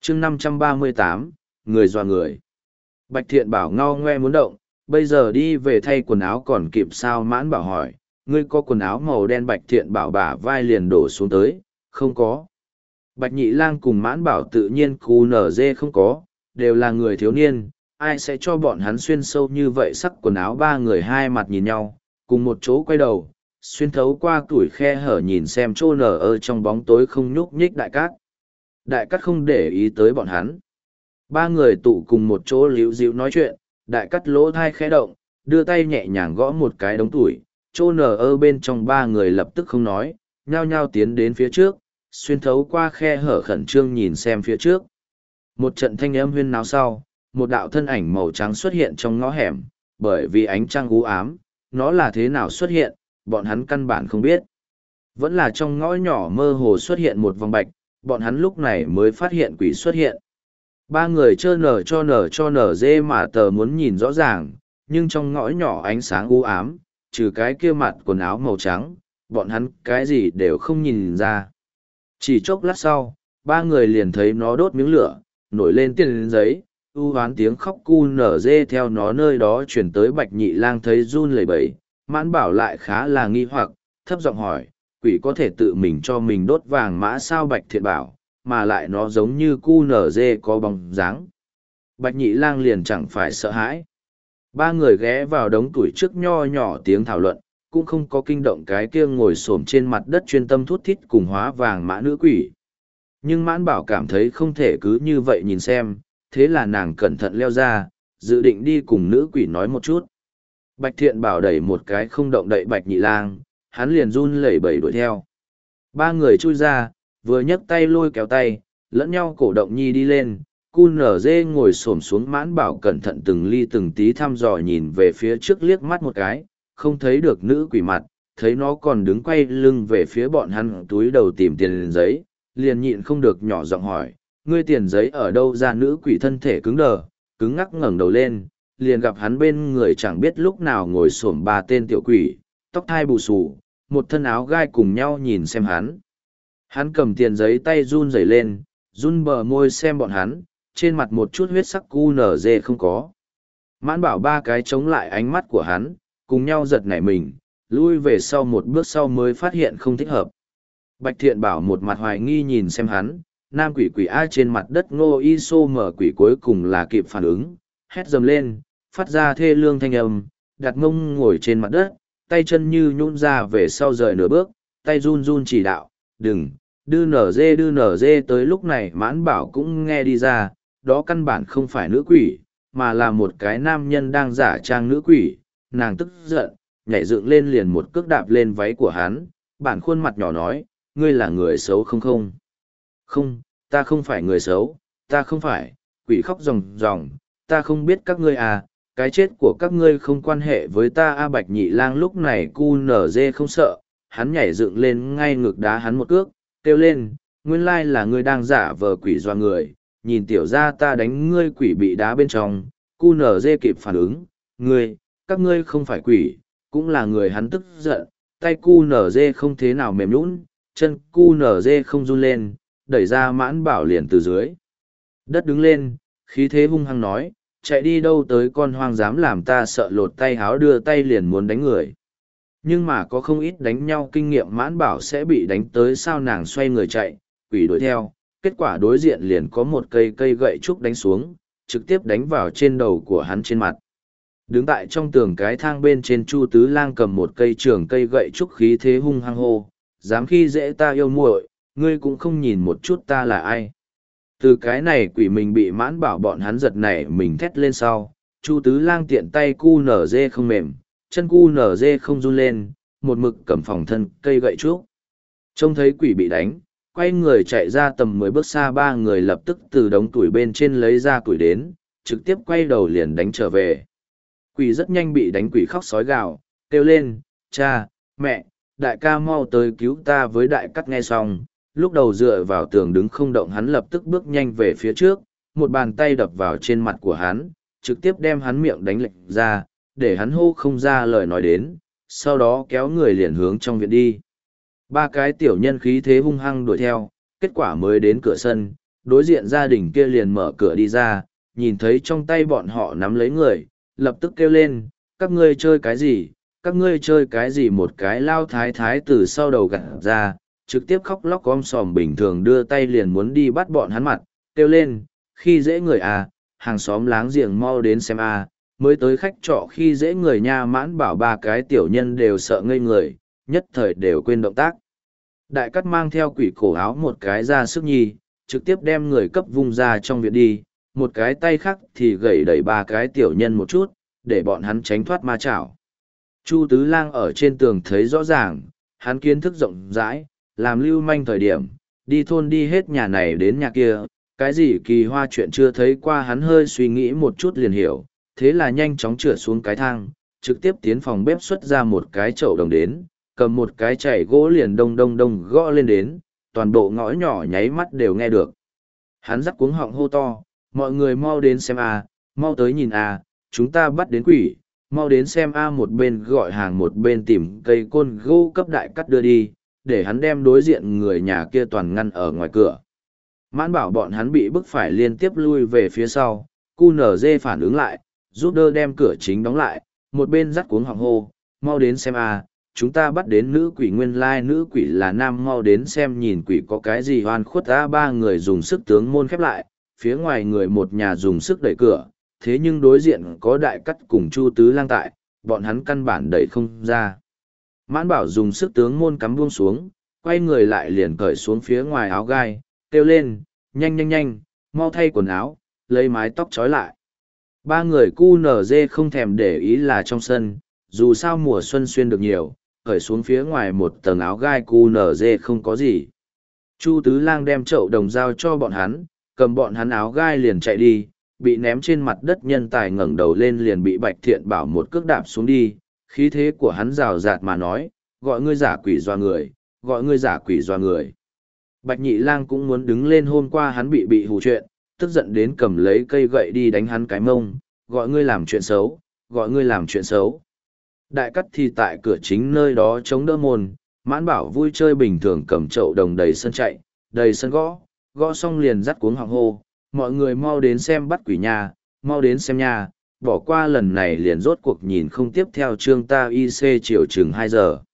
chương 538, người dọa người. Bạch Thiện Bảo ngao ngoe muốn động, bây giờ đi về thay quần áo còn kịp sao? Mãn Bảo hỏi, ngươi có quần áo màu đen? Bạch Thiện Bảo bả vai liền đổ xuống tới, không có. Bạch Nhị Lang cùng Mãn Bảo tự nhiên QNZ không có, đều là người thiếu niên, ai sẽ cho bọn hắn xuyên sâu như vậy? Sắc quần áo ba người hai mặt nhìn nhau, cùng một chỗ quay đầu, xuyên thấu qua tuổi khe hở nhìn xem chỗ nở ở trong bóng tối không nhúc nhích Đại Cát. Đại Cát không để ý tới bọn hắn. Ba người tụ cùng một chỗ líu díu nói chuyện, Đại Cát lỗ thai khẽ động, đưa tay nhẹ nhàng gõ một cái đống tuổi, chỗ nở ở bên trong ba người lập tức không nói, nhao nhao tiến đến phía trước, xuyên thấu qua khe hở khẩn trương nhìn xem phía trước. Một trận thanh âm huyên náo sau, một đạo thân ảnh màu trắng xuất hiện trong ngõ hẻm, bởi vì ánh trăng u ám, nó là thế nào xuất hiện, bọn hắn căn bản không biết. Vẫn là trong ngõ nhỏ mơ hồ xuất hiện một vòng bạch, bọn hắn lúc này mới phát hiện quỷ xuất hiện. Ba người cho nở dê mà tờ muốn nhìn rõ ràng, nhưng trong ngõ nhỏ ánh sáng u ám, trừ cái kia mặt quần áo màu trắng, bọn hắn cái gì đều không nhìn ra. Chỉ chốc lát sau, ba người liền thấy nó đốt miếng lửa, nổi lên tiền giấy, u hoán tiếng khóc cu nở dê theo nó nơi đó chuyển tới. Bạch Nhị Lang thấy run lẩy bẩy, Mãn Bảo lại khá là nghi hoặc, thấp giọng hỏi, quỷ có thể tự mình cho mình đốt vàng mã sao? Bạch Thiện bảo, mà lại nó giống như cu nở dê có bóng dáng. Bạch Nhị Lang liền chẳng phải sợ hãi. Ba người ghé vào đống tuổi trước nho nhỏ tiếng thảo luận, cũng không có kinh động cái kia ngồi xổm trên mặt đất chuyên tâm thút thít cùng hóa vàng mã nữ quỷ. Nhưng Mãn Bảo cảm thấy không thể cứ như vậy nhìn xem, thế là nàng cẩn thận leo ra, dự định đi cùng nữ quỷ nói một chút. Bạch Thiện bảo đẩy một cái không động đậy Bạch Nhị Lang, hắn liền run lẩy bẩy đuổi theo. Ba người chui ra, vừa nhấc tay lôi kéo tay, lẫn nhau cổ động nhi đi lên. Cu nở dê ngồi xổm xuống. Mãn Bảo cẩn thận từng ly từng tí thăm dò nhìn về phía trước liếc mắt một cái, không thấy được nữ quỷ mặt, thấy nó còn đứng quay lưng về phía bọn hắn túi đầu tìm tiền giấy, liền nhịn không được nhỏ giọng hỏi, ngươi tiền giấy ở đâu ra? Nữ quỷ thân thể cứng đờ, cứng ngắc ngẩng đầu lên, liền gặp hắn bên người chẳng biết lúc nào ngồi xổm ba tên tiểu quỷ, tóc thai bù xù, một thân áo gai cùng nhau nhìn xem hắn. Hắn cầm tiền giấy tay run rẩy lên, run bờ môi xem bọn hắn, trên mặt một chút huyết sắc cu nở dê không có. Mãn Bảo ba cái chống lại ánh mắt của hắn, cùng nhau giật nảy mình, lui về sau một bước sau mới phát hiện không thích hợp. Bạch Thiện bảo một mặt hoài nghi nhìn xem hắn, nam quỷ quỷ A trên mặt đất Ngô Y Sô mở quỷ cuối cùng là kịp phản ứng, hét dầm lên, phát ra thê lương thanh âm, đặt mông ngồi trên mặt đất, tay chân như nhũn ra về sau rời nửa bước, tay run run chỉ đạo, đừng, đưa nở dê. Tới lúc này Mãn Bảo cũng nghe đi ra, đó căn bản không phải nữ quỷ, mà là một cái nam nhân đang giả trang nữ quỷ. Nàng tức giận, nhảy dựng lên liền một cước đạp lên váy của hắn, bản khuôn mặt nhỏ nói, ngươi là người xấu không? Không, ta không phải người xấu, ta không phải. Quỷ khóc ròng ròng, ta không biết các ngươi à, cái chết của các ngươi không quan hệ với ta a. Bạch Nhị Lang lúc này cu nở dê không sợ, hắn nhảy dựng lên ngay ngực đá hắn một cước, kêu lên, nguyên lai là ngươi đang giả vờ quỷ doa người, nhìn tiểu gia ta đánh ngươi. Quỷ bị đá bên trong, cu nở dê kịp phản ứng, các ngươi không phải quỷ, cũng là người. Hắn tức giận, tay cu nở dê không thế nào mềm nhũn, chân cu nở dê không run lên, đẩy ra Mãn Bảo liền từ dưới đất đứng lên, khí thế hung hăng nói, chạy đi đâu tới con hoang dám làm ta sợ? Lột tay háo đưa tay liền muốn đánh người. Nhưng mà có không ít đánh nhau kinh nghiệm, Mãn Bảo sẽ bị đánh tới sao? Nàng xoay người chạy, quỷ đuổi theo, kết quả đối diện liền có một cây gậy trúc đánh xuống, trực tiếp đánh vào trên đầu của hắn trên mặt. Đứng tại trong tường cái thang bên trên Chu Tứ Lang cầm một cây trường cây gậy trúc khí thế hung hăng hô, dám khi dễ ta yêu muội, ngươi cũng không nhìn một chút ta là ai. Từ cái này quỷ mình bị Mãn Bảo bọn hắn giật nảy mình thét lên sau, Chu Tứ Lang tiện tay cu nở dê không mềm, chân cu nở dê không run lên, một mực cầm phòng thân cây gậy trúc. Trông thấy quỷ bị đánh, quay người chạy ra tầm 10 bước xa. Ba người lập tức từ đống tuổi bên trên lấy ra củi đến, trực tiếp quay đầu liền đánh trở về. Quỷ rất nhanh bị đánh, quỷ khóc sói gào, kêu lên, cha, mẹ, đại ca mau tới cứu ta với. Đại Cát nghe xong, lúc đầu dựa vào tường đứng không động, hắn lập tức bước nhanh về phía trước, một bàn tay đập vào trên mặt của hắn, trực tiếp đem hắn miệng đánh lệch ra, để hắn hô không ra lời nói đến, sau đó kéo người liền hướng trong viện đi. Ba cái tiểu nhân khí thế hung hăng đuổi theo, kết quả mới đến cửa sân, đối diện gia đình kia liền mở cửa đi ra, nhìn thấy trong tay bọn họ nắm lấy người, lập tức kêu lên, các ngươi chơi cái gì, các ngươi chơi cái gì, một cái lao thái thái từ sau đầu gặt ra, trực tiếp khóc lóc om sòm bình thường đưa tay liền muốn đi bắt bọn hắn mặt, kêu lên, khi dễ người à, hàng xóm láng giềng mau đến xem à, mới tới khách trọ khi dễ người nha. Mãn Bảo ba cái tiểu nhân đều sợ ngây người, nhất thời đều quên động tác. Đại cắt mang theo quỷ cổ áo một cái ra sức nhi, trực tiếp đem người cấp vung ra trong viện đi, một cái tay khác thì gẩy đẩy ba cái tiểu nhân một chút, để bọn hắn tránh thoát ma chảo. Chu Tứ Lang ở trên tường thấy rõ ràng, hắn kiến thức rộng rãi, làm lưu manh thời điểm, đi thôn đi hết nhà này đến nhà kia, cái gì kỳ hoa chuyện chưa thấy qua hắn hơi suy nghĩ một chút liền hiểu, thế là nhanh chóng trượt xuống cái thang, trực tiếp tiến phòng bếp xuất ra một cái chậu đồng đến, cầm một cái chảy gỗ liền đông đông đông gõ lên đến, toàn bộ ngõ nhỏ nháy mắt đều nghe được. Hắn dắt cuống họng hô to, mọi người mau đến xem a, mau tới nhìn a, chúng ta bắt đến quỷ, mau đến xem a, một bên gọi hàng một bên tìm cây côn gỗ cấp Đại Cắt đưa đi, để hắn đem đối diện người nhà kia toàn ngăn ở ngoài cửa. Mãn Bảo bọn hắn bị bức phải liên tiếp lui về phía sau, QNZ phản ứng lại, giúp đỡ đem cửa chính đóng lại, một bên dắt cuống họng hô, mau đến xem a, chúng ta bắt đến nữ quỷ, nguyên lai nữ quỷ là nam, mau đến xem nhìn quỷ có cái gì oan khuất ta. Ba người dùng sức tướng môn khép lại, phía ngoài người một nhà dùng sức đẩy cửa, thế nhưng đối diện có Đại Cắt cùng Chu Tứ Lang tại, bọn hắn căn bản đẩy không ra. Mãn Bảo dùng sức tướng môn cắm buông xuống, quay người lại liền cởi xuống phía ngoài áo gai, kêu lên, nhanh nhanh nhanh, mau thay quần áo, lấy mái tóc trói lại. Ba người QNZ không thèm để ý là trong sân, dù sao mùa xuân xuyên được nhiều, cởi xuống phía ngoài một tầng áo gai QNZ không có gì. Chu Tứ Lang đem chậu đồng giao cho bọn hắn, cầm bọn hắn áo gai liền chạy đi, bị ném trên mặt đất nhân tài ngẩng đầu lên liền bị Bạch Thiện Bảo một cước đạp xuống đi, khí thế của hắn rào rạt mà nói, gọi ngươi giả quỷ doa người, gọi ngươi giả quỷ doa người. Bạch Nhị Lang cũng muốn đứng lên, hôm qua hắn bị hù chuyện, tức giận đến cầm lấy cây gậy đi đánh hắn cái mông, gọi ngươi làm chuyện xấu, gọi ngươi làm chuyện xấu. Đại Cắt thì tại cửa chính nơi đó chống đỡ môn, Mãn Bảo vui chơi bình thường cầm chậu đồng đầy sân chạy, đầy sân gõ, gõ xong liền dắt cuống họng hô, mọi người mau đến xem bắt quỷ nha, mau đến xem nha, bỏ qua lần này liền rốt cuộc nhìn không tiếp theo chương ta IC chiều chừng 2 giờ.